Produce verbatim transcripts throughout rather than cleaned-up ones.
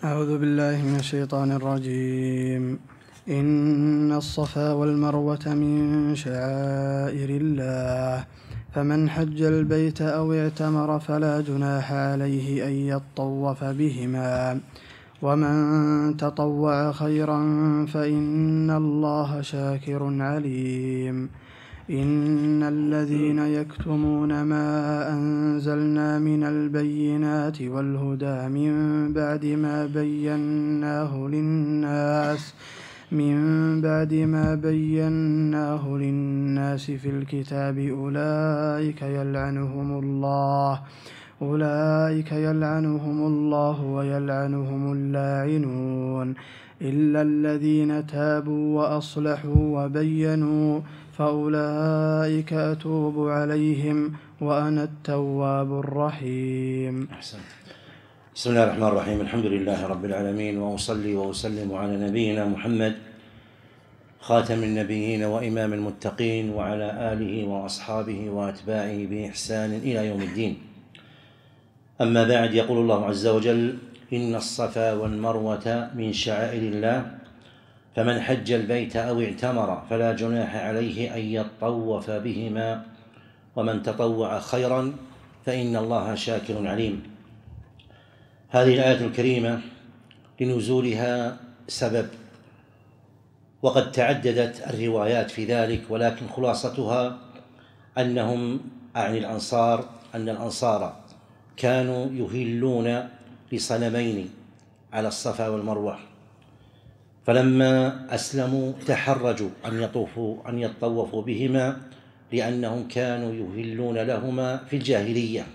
أعوذ بالله من الشيطان الرجيم. إن الصفا والمروة من شعائر الله، فمن حج البيت أو اعتمر فلا جناح عليه أن يطوف بهما، ومن تطوع خيرا فإن الله شاكر عليم. إن الذين يكتمون ما أنزلنا من البينات والهدى من بعد ما بيناه للناس من بعد ما بيناه للناس في الكتاب أولئك يلعنهم الله أولئك يلعنهم الله ويلعنهم اللاعنون إلا الذين تابوا وأصلحوا وبينوا فأولئك أتوب عليهم وأنا التواب الرحيم. أحسن. بسم الله الرحمن الرحيم. الحمد لله رب العالمين، وأصلي وأسلم على نبينا محمد خاتم النبيين وإمام المتقين، وعلى آله وأصحابه وأتباعه بإحسان إلى يوم الدين. أما بعد، يقول الله عز وجل: إن الصفا والمروة من شعائر الله، فمن حج البيت أو اعتمر فلا جناح عليه أن يطوف بهما، ومن تطوع خيرا فإن الله شاكر عليم. هذه الآية الكريمة لنزولها سبب، وقد تعددت الروايات في ذلك، ولكن خلاصتها أنهم أعني الأنصار أن الأنصار كانوا يهلون لصنمين على الصفا والمروة، فلما أسلموا تحرجوا أن يطوفوا أن يطوفوا بهما، لأنهم كانوا يهلون لهما في الجاهلية،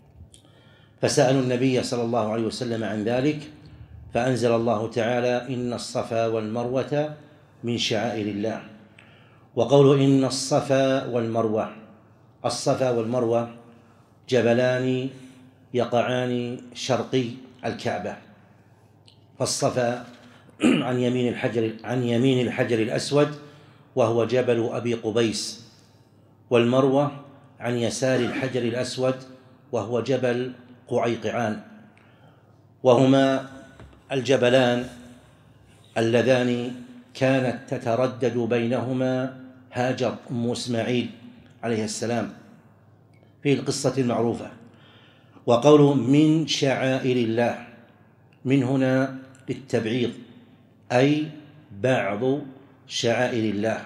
فسألوا النبي صلى الله عليه وسلم عن ذلك، فأنزل الله تعالى: إن الصفا والمروة من شعائر الله. وقوله إن الصفا والمروة، الصفا والمروة جبلان يقعان شرقي الكعبة، فالصفا عن يمين الحجر عن يمين الحجر الأسود وهو جبل أبي قبيس، والمروة عن يسار الحجر الأسود وهو جبل قعيقعان، وهما الجبلان اللذان كانت تتردد بينهما هاجر أم إسماعيل عليه السلام في القصة المعروفة. وقوله من شعائر الله، من هنا للتبعيض، أي بعض شعائر الله،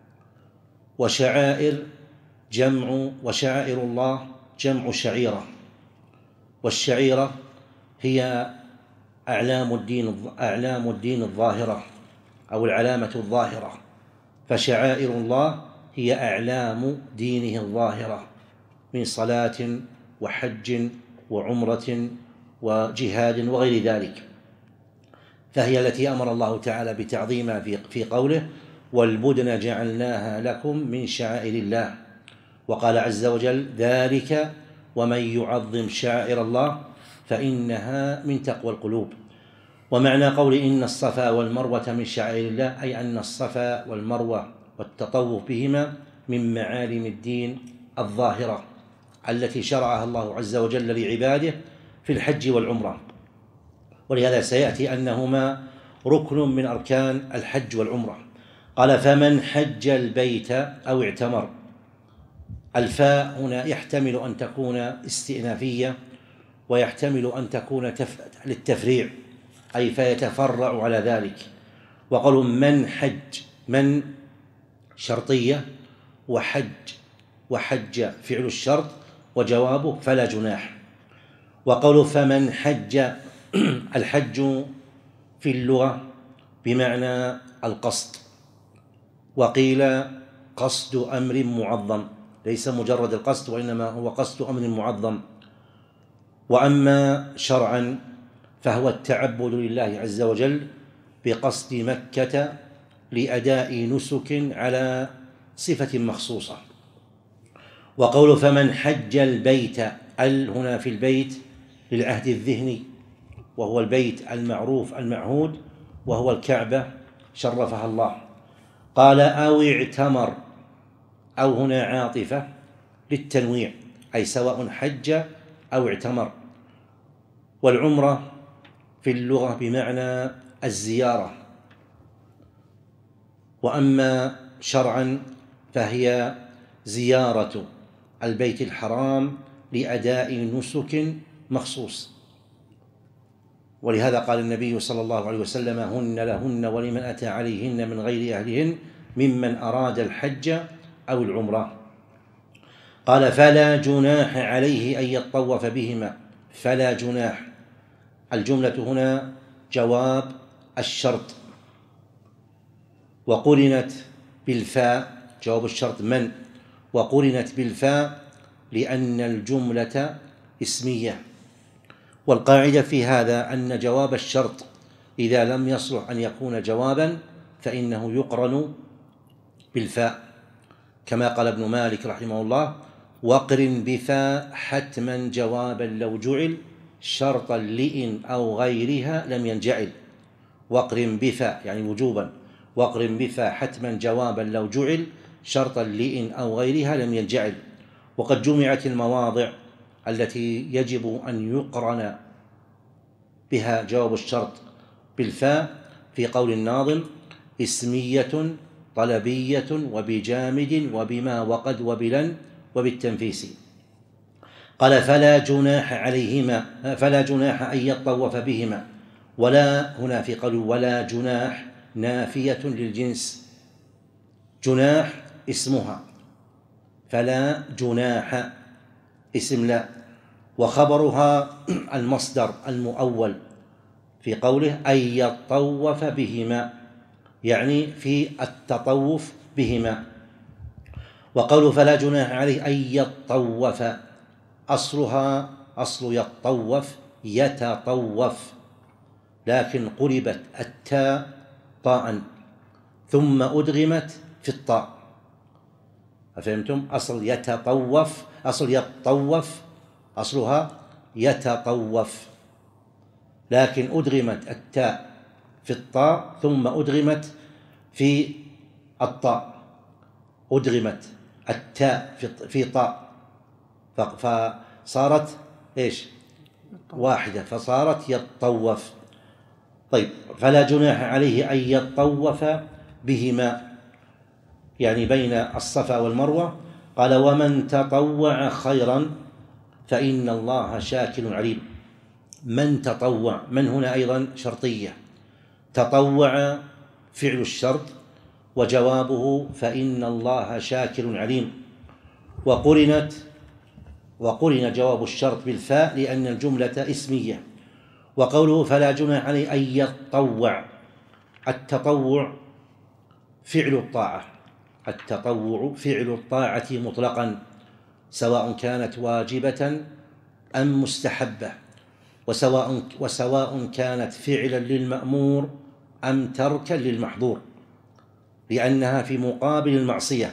وشعائر جمع وشعائر الله جمع شعيرة، والشعيرة هي أعلام الدين أعلام الدين الظاهرة أو العلامة الظاهرة، فشعائر الله هي أعلام دينه الظاهرة من صلاة وحج وعمرة وجهاد وغير ذلك، فهي التي أمر الله تعالى بتعظيمها في قوله: والبدن جعلناها لكم من شعائر الله. وقال عز وجل: ذلك ومن يعظم شعائر الله فإنها من تقوى القلوب. ومعنى قول إن الصفا والمروة من شعائر الله، أي أن الصفا والمروة والتطوف بهما من معالم الدين الظاهرة التي شرعها الله عز وجل لعباده في الحج والعمرة، ولهذا سيأتي أنهما ركن من أركان الحج والعمرة. قال: فمن حج البيت أو اعتمر، الفاء هنا يحتمل أن تكون استئنافية، ويحتمل أن تكون للتفريع، أي فيتفرع على ذلك. وقالوا من حج، من شرطية، وحج وحج فعل الشرط، وجوابه فلا جناح. وقالوا فمن حج، الحج في اللغة بمعنى القصد، وقيل قصد أمر معظم، ليس مجرد القصد وإنما هو قصد أمر معظم. وأما شرعا فهو التعبد لله عز وجل بقصد مكة لأداء نسك على صفة مخصوصة. وقول فمن حج البيت، ال هنا في البيت للعهد الذهني، وهو البيت المعروف المعهود، وهو الكعبة شرفها الله. قال أو اعتمر، أو هنا عاطفة للتنويع، أي سواء حج أو اعتمر. والعمرة في اللغة بمعنى الزيارة، وأما شرعا فهي زيارة البيت الحرام لأداء نسك مخصوص. ولهذا قال النبي صلى الله عليه وسلم: هن لهن ولمن أتى عليهن من غير أهلهن ممن أراد الحج أو العمرة. قال: فلا جناح عليه أن يطوف بهما. فلا جناح، الجملة هنا جواب الشرط، وقرنت بالفاء، جواب الشرط من، وقرنت بالفاء لأن الجملة اسمية. والقاعدة في هذا أن جواب الشرط إذا لم يصلح أن يكون جوابا فإنه يقرن بالفاء، كما قال ابن مالك رحمه الله: وقرن بفاء حتما جوابا لو جعل شرطا لإن أو غيرها لم ينجعل. وقرن بفاء يعني وجوبا، وقرن بفاء حتما جوابا لو جعل شرطا لإن أو غيرها لم ينجعل. وقد جمعت المواضع التي يجب أن يقرن بها جواب الشرط بالفاء في قول الناظم: اسمية طلبية وبجامد وبما وقد وبلن وبالتنفيس. قال: فلا جناح عليهما، فلا جناح أن يطوف بهما. ولا هنا في قول ولا جناح نافية للجنس، جناح اسمها، فلا جناح اسم لا، وخبرها المصدر المؤول في قوله أن يطوف بهما، يعني في التطوف بهما. وقوله فلا جناح عليه أن يطوف، أصلها أصل يطوف يتطوف، لكن قلبت التاء طاء ثم أدغمت في الطاء، أفهمتم؟ أصل يتطوف، أصل يطوف أصلها يتطوف، لكن أدغمت التاء في الطاء ثم أدغمت في الطاء، أدغمت التاء في طاء فصارت إيش؟ واحدة، فصارت يطوف. طيب، فلا جناح عليه أن يطوف بهما، يعني بين الصفا والمروة. قال: ومن تطوع خيرا فإن الله شاكر عليم. من تطوع، من هنا أيضا شرطية، تطوع فعل الشرط وجوابه فإن الله شاكر عليم. وقرنت وقرن جواب الشرط بالفاء لأن الجملة اسمية. وقوله فلا جناح عليه أن يطوع، التطوع فعل الطاعة، التطوع فعل الطاعة مطلقا، سواء كانت واجبة أم مستحبة، وسواء وسواء كانت فعلا للمأمور أم تركا للمحظور، لأنها في مقابل المعصية.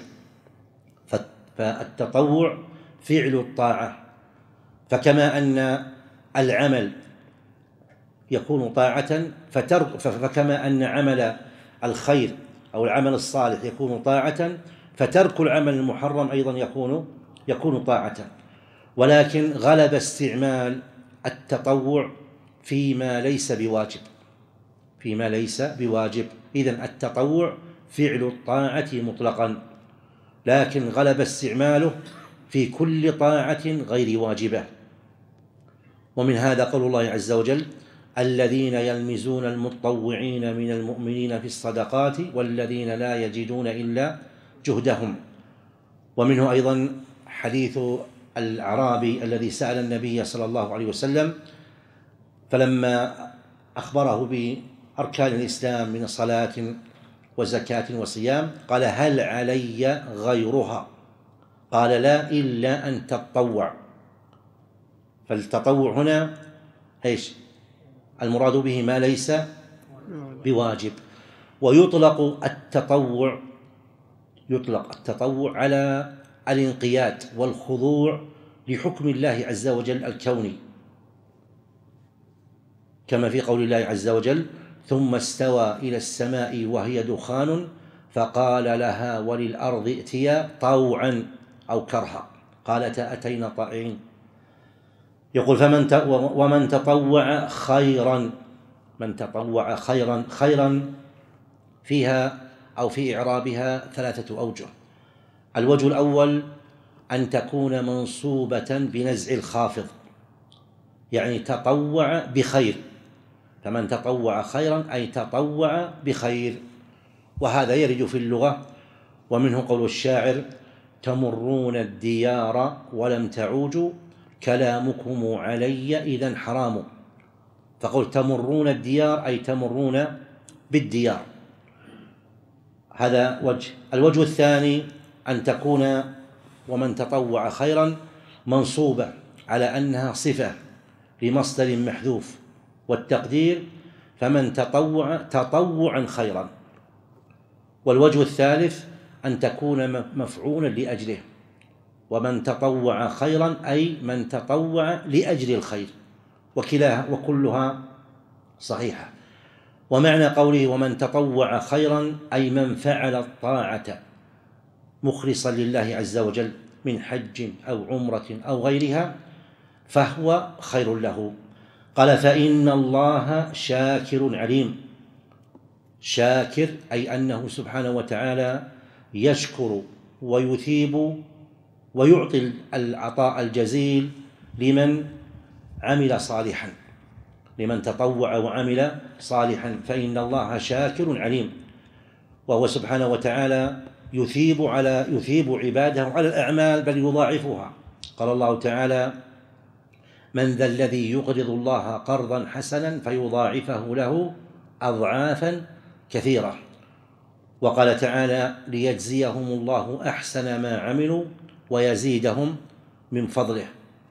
فالتطوع فعل الطاعة، فكما أن العمل يكون طاعة فترك، فكما أن عمل الخير أو العمل الصالح يكون طاعة، فترك العمل المحرم أيضا يكون يكون طاعة. ولكن غلب استعمال التطوع فيما ليس بواجب، فيما ليس بواجب. إذن التطوع فعل الطاعة مطلقا، لكن غلب استعماله في كل طاعة غير واجبة. ومن هذا قول الله عز وجل: الذين يلمزون المتطوعين من المؤمنين في الصدقات والذين لا يجدون إلا جهدهم. ومنه أيضا حديث الأعرابي الذي سأل النبي صلى الله عليه وسلم فلما أخبره بأركان الإسلام من صلاة وزكاة وصيام قال: هل علي غيرها؟ قال: لا، إلا أن تتطوع. فالتطوع هنا إيش؟ المراد به ما ليس بواجب. ويطلق التطوع يطلق التطوع على الانقياد والخضوع لحكم الله عز وجل الكوني، كما في قول الله عز وجل: ثم استوى إلى السماء وهي دخان فقال لها وللأرض ائتيا طوعا أو كرها قالتا أتينا طائعين. يقول: فمن ومن تطوع خيرا، من تطوع خيرا خيرا فيها أو في إعرابها ثلاثة أوجه. الوجه الأول أن تكون منصوبة بنزع الخافض، يعني تطوع بخير، فمن تطوع خيرا أي تطوع بخير، وهذا يرد في اللغة، ومنه قول الشاعر: تمرون الديار ولم تعوجوا كلامكم علي إذا حرام. فقل تمرون الديار أي تمرون بالديار، هذا وجه. الوجه الثاني أن تكون ومن تطوع خيرا منصوبة على أنها صفة لمصدر محذوف، والتقدير فمن تطوع تطوعا خيرا. والوجه الثالث أن تكون مفعولا لأجله، ومن تطوع خيرا أي من تطوع لأجل الخير، وكلاها وكلها صحيحة. ومعنى قوله ومن تطوع خيرا أي من فعل الطاعة مخلصا لله عز وجل من حج أو عمرة أو غيرها فهو خير له. قال: فإن الله شاكر عليم. شاكر أي أنه سبحانه وتعالى يشكر ويثيب ويعطي العطاء الجزيل لمن عمل صالحا، لمن تطوع وعمل صالحا، فإن الله شاكر عليم. وهو سبحانه وتعالى يثيب على يثيب عباده على الأعمال، بل يضاعفها. قال الله تعالى: من ذا الذي يقرض الله قرضا حسنا فيضاعفه له أضعافا كثيرة. وقال تعالى: ليجزيهم الله أحسن ما عملوا ويزيدهم من فضله.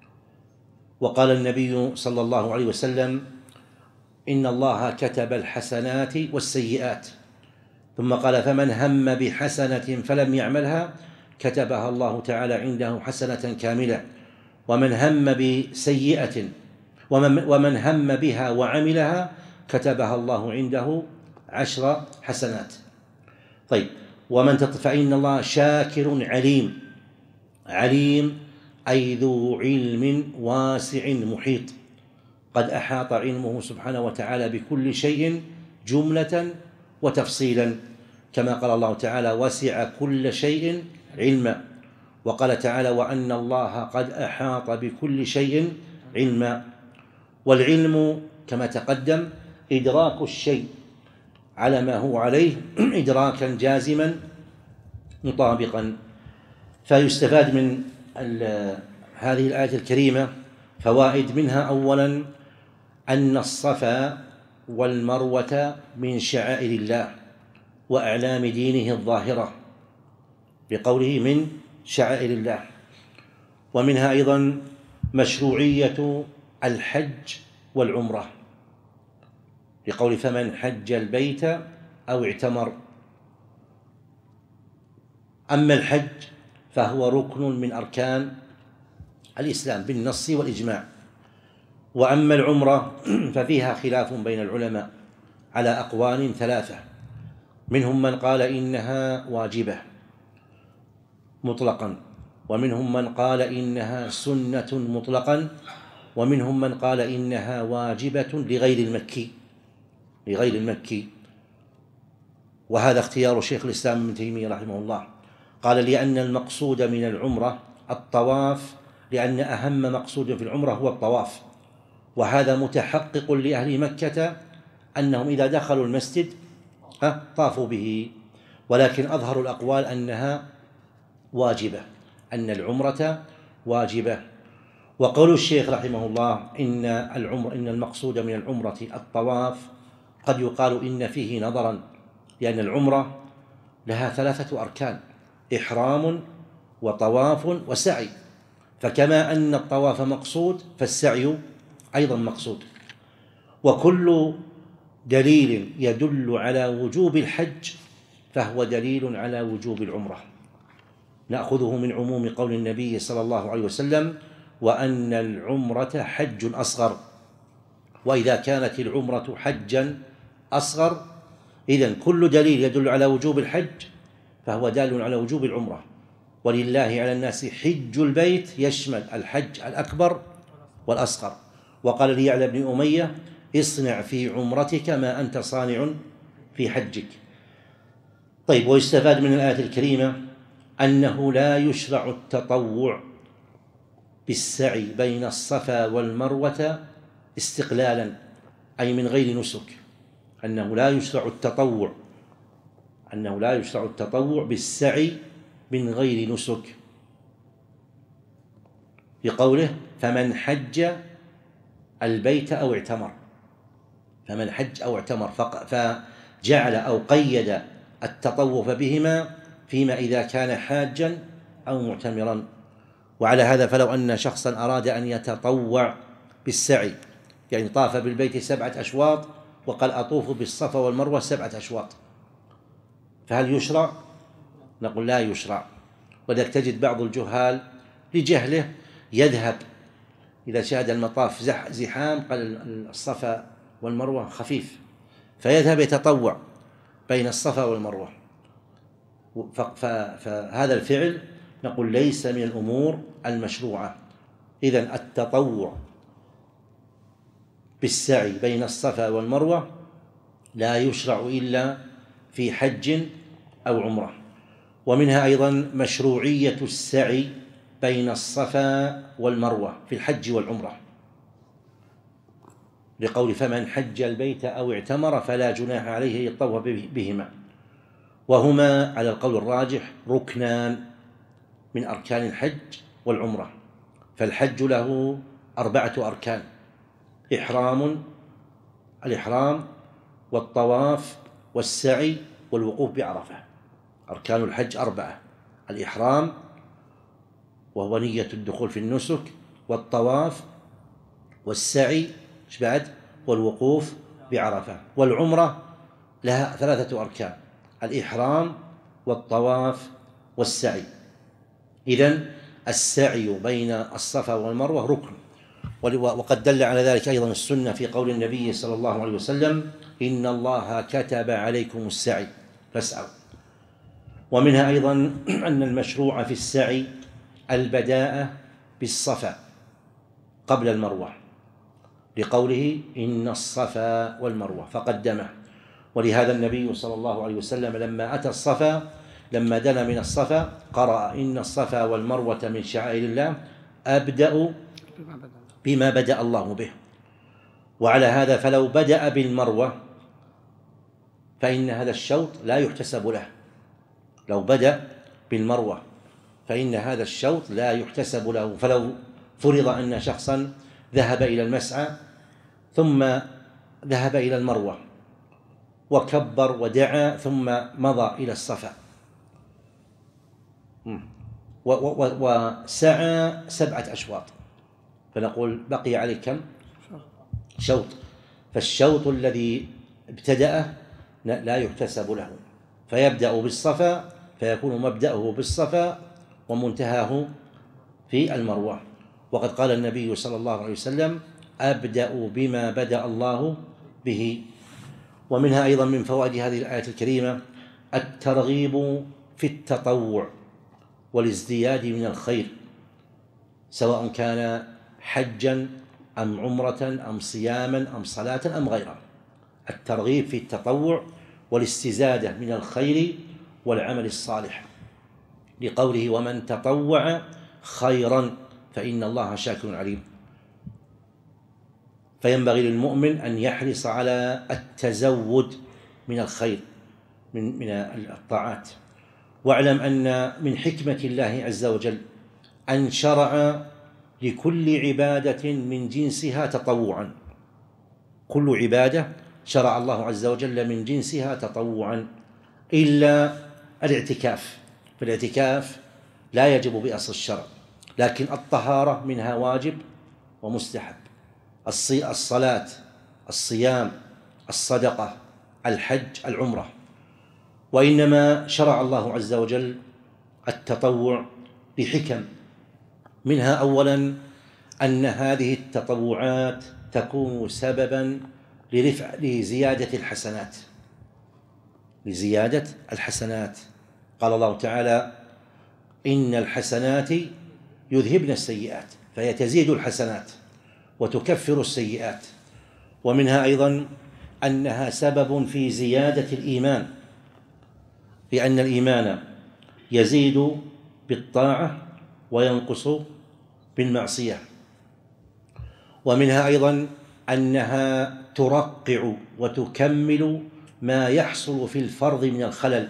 وقال النبي صلى الله عليه وسلم: إن الله كتب الحسنات والسيئات، ثم قال: فمن هم بحسنة فلم يعملها كتبها الله تعالى عنده حسنة كاملة، ومن هم بسيئة ومن, ومن هم بها وعملها كتبها الله عنده عشر حسنات. طيب، ومن فإن الله شاكر عليم. عليم أي ذو علم واسع محيط، قد أحاط علمه سبحانه وتعالى بكل شيء جملة وتفصيلا، كما قال الله تعالى: وسع كل شيء علما. وقال تعالى: وأن الله قد أحاط بكل شيء علما. والعلم كما تقدم إدراك الشيء على ما هو عليه إدراكا جازما مطابقا. فيستفاد من هذه الآية الكريمة فوائد، منها أولا أن الصفا والمروة من شعائر الله وأعلام دينه الظاهرة، بقوله من شعائر الله. ومنها أيضا مشروعية الحج والعمرة، بقول: فمن حج البيت أو اعتمر. أما الحج فهو ركن من أركان الإسلام بالنص والإجماع. وأما العمرة ففيها خلاف بين العلماء على أقوال ثلاثة، منهم من قال إنها واجبة مطلقا، ومنهم من قال إنها سنة مطلقا، ومنهم من قال إنها واجبة لغير المكي لغير المكي وهذا اختيار شيخ الإسلام ابن تيمية رحمه الله. قال: لأن المقصود من العمرة الطواف، لأن أهم مقصود في العمرة هو الطواف، وهذا متحقق لأهل مكة أنهم إذا دخلوا المسجد طافوا به. ولكن أظهر الأقوال أنها واجبة، أن العمرة واجبة. وقول الشيخ رحمه الله إن العمر إن المقصود من العمرة الطواف، قد يقال إن فيه نظرا، لأن العمرة لها ثلاثة أركان: إحرام وطواف وسعي، فكما أن الطواف مقصود فالسعي أيضا مقصود. وكل دليل يدل على وجوب الحج فهو دليل على وجوب العمرة. نأخذه من عموم قول النبي صلى الله عليه وسلم: وأن العمرة حج أصغر. وإذا كانت العمرة حجا أصغر، إذن كل دليل يدل على وجوب الحج فهو دال على وجوب العمرة. ولله على الناس حج البيت يشمل الحج الأكبر والأصغر. وقال ليعلى بن أمية: اصنع في عمرتك ما أنت صانع في حجك. طيب، ويستفاد من الآية الكريمة أنه لا يشرع التطوع بالسعي بين الصفا والمروة استقلالا، أي من غير نسك، أنه لا يشرع التطوع أنه لا يشرع التطوع بالسعي من غير نسك، لقوله فمن حج البيت أو اعتمر، فمن حج أو اعتمر، فجعل أو قيد التطوف بهما فيما إذا كان حاجا أو معتمرا. وعلى هذا فلو أن شخصا أراد أن يتطوع بالسعي، يعني طاف بالبيت سبعة أشواط وقال أطوف بالصفا والمروة سبعة أشواط، فهل يشرع؟ نقول لا يشرع. وذلك تجد بعض الجهال لجهله يذهب إذا شاهد المطاف زحام قال الصفا والمروة خفيف، فيذهب يتطوع بين الصفا والمروة، فهذا الفعل نقول ليس من الأمور المشروعة. إذن التطوع بالسعي بين الصفا والمروة لا يشرع إلا في حج أو عمرة. ومنها أيضا مشروعية السعي بين الصفا والمروة في الحج والعمرة، لقول فمن حج البيت أو اعتمر فلا جناح عليه يطوف بهما، وهما على القول الراجح ركنان من أركان الحج والعمرة. فالحج له أربعة أركان: إحرام الإحرام والطواف والسعي والوقوف بعرفة. أركان الحج أربعة: الإحرام وهو نية الدخول في النسك، والطواف والسعي بعد والوقوف بعرفة. والعمرة لها ثلاثة أركان: الإحرام والطواف والسعي. إذن السعي بين الصفا والمروة ركن، وقد دل على ذلك أيضا السنة في قول النبي صلى الله عليه وسلم إن الله كتب عليكم السعي فاسعوا. ومنها أيضا أن المشروع في السعي البداءة بالصفا قبل المروة، لقوله إن الصفا والمروة فقدمه. ولهذا النبي صلى الله عليه وسلم لما أتى الصفا لما دنا من الصفا قرأ إن الصفا والمروة من شعائر الله أبدأ بما بدأ الله به. وعلى هذا فلو بدأ بالمروة فإن هذا الشوط لا يحتسب له، لو بدأ بالمروة فإن هذا الشوط لا يحتسب له. فلو فرض أن شخصا ذهب إلى المسعى ثم ذهب إلى المروة وكبر ودعا ثم مضى إلى الصفا وسعى سبعة أشواط، فنقول بقي عليه كم؟ شوط. فالشوط الذي ابتدأه لا يحتسب له، فيبدأ بالصفا فيكون مبدأه بالصفا ومنتهاه في المروة. وقد قال النبي صلى الله عليه وسلم أبدأ بما بدأ الله به. ومنها أيضا من فوائد هذه الآية الكريمة الترغيب في التطوع والازدياد من الخير، سواء كان حجا أم عمرة أم صياما أم صلاة أم غيرها. الترغيب في التطوع والاستزادة من الخير والعمل الصالح، لقوله ومن تطوع خيرا فإن الله شاكر عليم. فينبغي للمؤمن أن يحرص على التزود من الخير من من الطاعات. واعلم أن من حكمة الله عز وجل أن شرع لكل عبادة من جنسها تطوعا، كل عبادة شرع الله عز وجل من جنسها تطوعا إلا الاعتكاف. فالاعتكاف لا يجب بأصل الشرع، لكن الطهارة منها واجب ومستحب، الصلاة، الصيام، الصدقة، الحج، العمرة. وإنما شرع الله عز وجل التطوع بحكم، منها أولا أن هذه التطوعات تكون سببا لرفع لزيادة الحسنات لزيادة الحسنات قال الله تعالى إن الحسنات يذهبن السيئات، فهي تزيد الحسنات وتكفر السيئات. ومنها أيضا أنها سبب في زيادة الإيمان، لأن الإيمان يزيد بالطاعة وينقص بالمعصية. ومنها أيضا أنها ترقع وتكمل ما يحصل في الفرض من الخلل،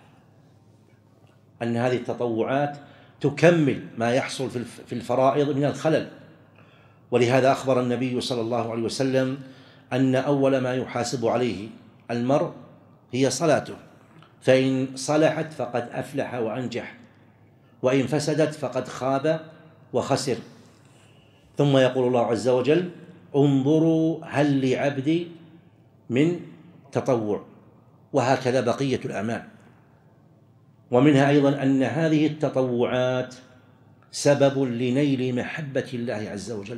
أن هذه التطوعات تكمل ما يحصل في الفرائض من الخلل. ولهذا أخبر النبي صلى الله عليه وسلم أن أول ما يحاسب عليه المرء هي صلاته، فإن صلحت فقد أفلح وأنجح، وإن فسدت فقد خاب وخسر. ثم يقول الله عز وجل: انظروا هل لعبدي من تطوع، وهكذا بقية الأعمال. ومنها أيضا أن هذه التطوعات سبب لنيل محبة الله عز وجل،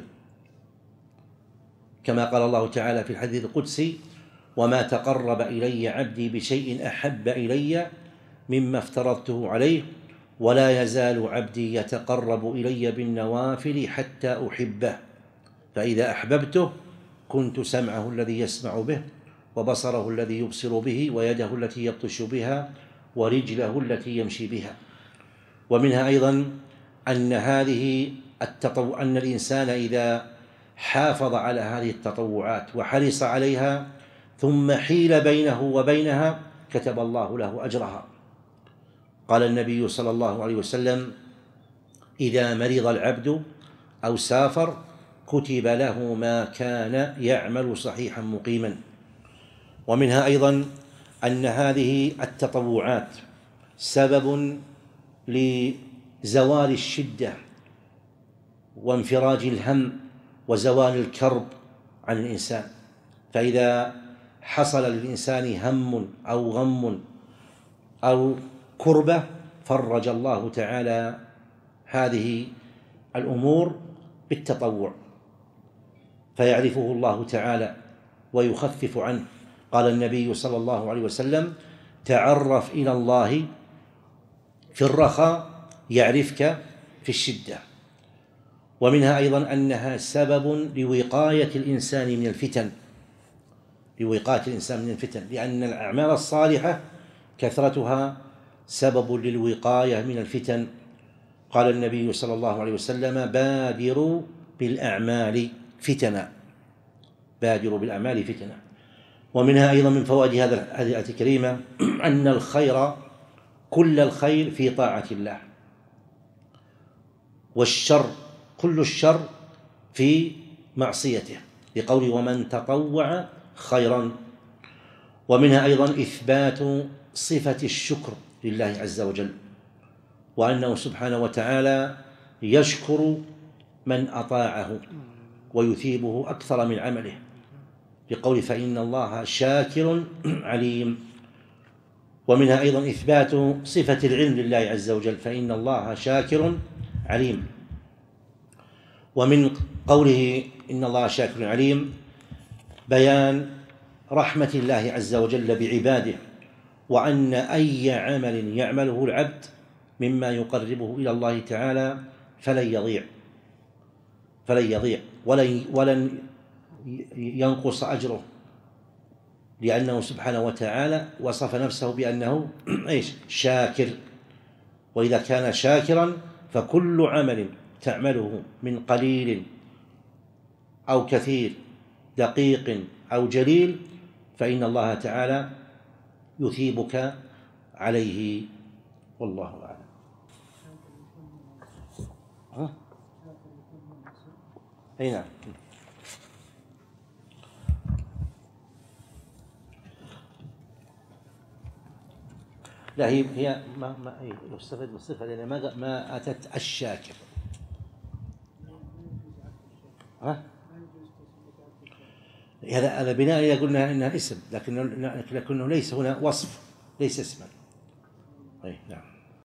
كما قال الله تعالى في الحديث القدسي: وما تقرب إلي عبدي بشيء أحب إلي مما افترضته عليه، ولا يزال عبدي يتقرب إلي بالنوافل حتى أحبه، فإذا أحببته كنت سمعه الذي يسمع به، وبصره الذي يبصر به، ويده التي يبطش بها، ورجله التي يمشي بها. ومنها أيضا أن هذه التطوع أن الإنسان إذا حافظ على هذه التطوعات وحرص عليها ثم حيل بينه وبينها كتب الله له أجرها. قال النبي صلى الله عليه وسلم: إذا مرض العبد أو سافر كتب له ما كان يعمل صحيحا مقيما. ومنها أيضا أن هذه التطوعات سبب لزوال الشدة وانفراج الهم وزوال الكرب عن الإنسان، فإذا حصل للإنسان هم أو غم أو كربة فرج الله تعالى هذه الأمور بالتطوع، فيعرفه الله تعالى ويخفف عنه. قال النبي صلى الله عليه وسلم: تعرف إلى الله في الرخاء يعرفك في الشدة. ومنها أيضا أنها سبب لوقاية الإنسان من الفتن، لوقاية الإنسان من الفتن، لأن الأعمال الصالحة كثرتها سبب للوقاية من الفتن. قال النبي صلى الله عليه وسلم: بادروا بالأعمال فتنا، بادروا بالأعمال فتنا. ومنها أيضا من فوائد هذه الآية الكريمة أن الخير كل الخير في طاعة الله، والشر كل الشر في معصيته، لقوله: ومن تطوع خيرا. ومنها أيضا إثبات صفة الشكر لله عز وجل، وأنه سبحانه وتعالى يشكر من أطاعه ويثيبه أكثر من عمله، لقوله: فإن الله شاكر عليم. ومنها أيضا إثبات صفة العلم لله عز وجل، فإن الله شاكر عليم. ومن قوله إن الله شاكر عليم بيان رحمة الله عز وجل بعباده، وأن أي عمل يعمله العبد مما يقربه إلى الله تعالى فلن يضيع فلن يضيع ولن, ولن ينقص أجره، لأنه سبحانه وتعالى وصف نفسه بأنه إيش؟ شاكر. وإذا كان شاكرا فكل عمل تعمله من قليل أو كثير، دقيق أو جليل، فإن الله تعالى يثيبك عليه، والله أعلم. ها؟ أي نعم. لا، هي هي ما ما يستفاد من الصفة، لأن ما ما أتت الشاكر. ها؟ هذا هذا بناء إذا قلنا إنها اسم، لكنه لكنه ليس هنا وصف، ليس اسما. أي نعم.